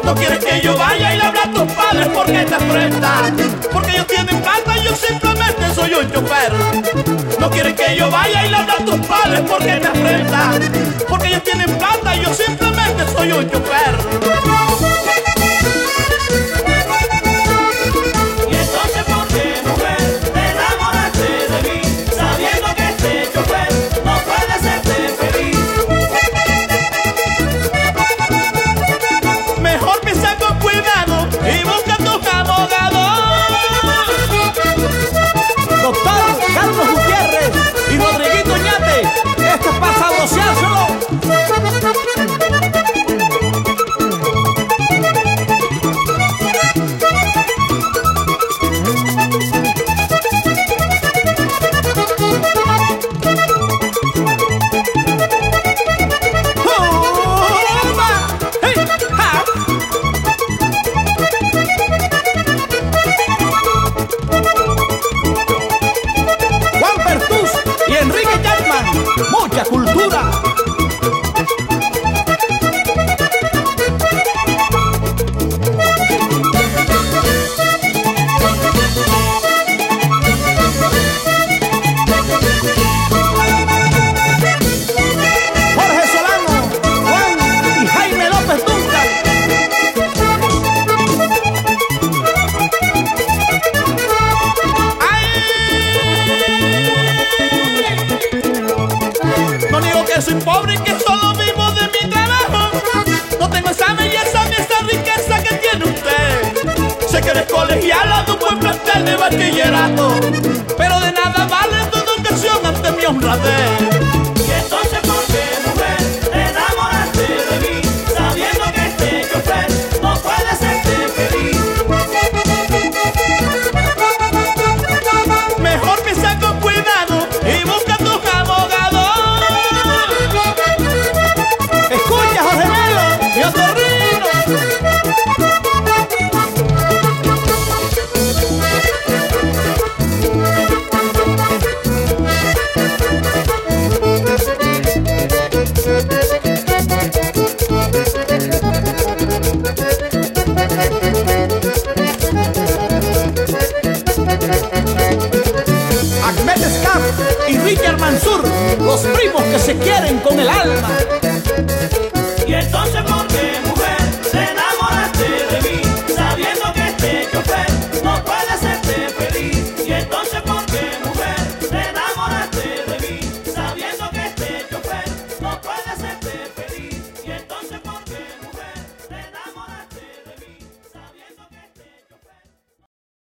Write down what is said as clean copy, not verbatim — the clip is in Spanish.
No quieres que yo vaya y le hable a tus padres porque te enfrentas, porque ellos tienen plata y yo simplemente soy un chofer. No quieres que yo vaya y le hable a tus padres porque te enfrentas, porque ellos tienen plata y yo simplemente soy un chofer. Mucha cultura. Jorge Solano, Juan y Jaime López Duncan. No niego que soy pobre y que solo vivo de mi trabajo. No tengo esa belleza ni esa riqueza que tiene usted. Sé que eres colegiala de un buen plantel de bachillerato, pero de nada vale tu educación ante mi honradez. Y entonces, ¿por qué, mujer, te enamoraste de mí? Sabiendo que este chofer no puede hacerte feliz. Mejor piensa con cuidado y busca tus abogados. Escucha, Jorge Melo, mi otorrino. Ahmed Escap y Richard Mansur, los primos que se quieren con el alma. Y entonces,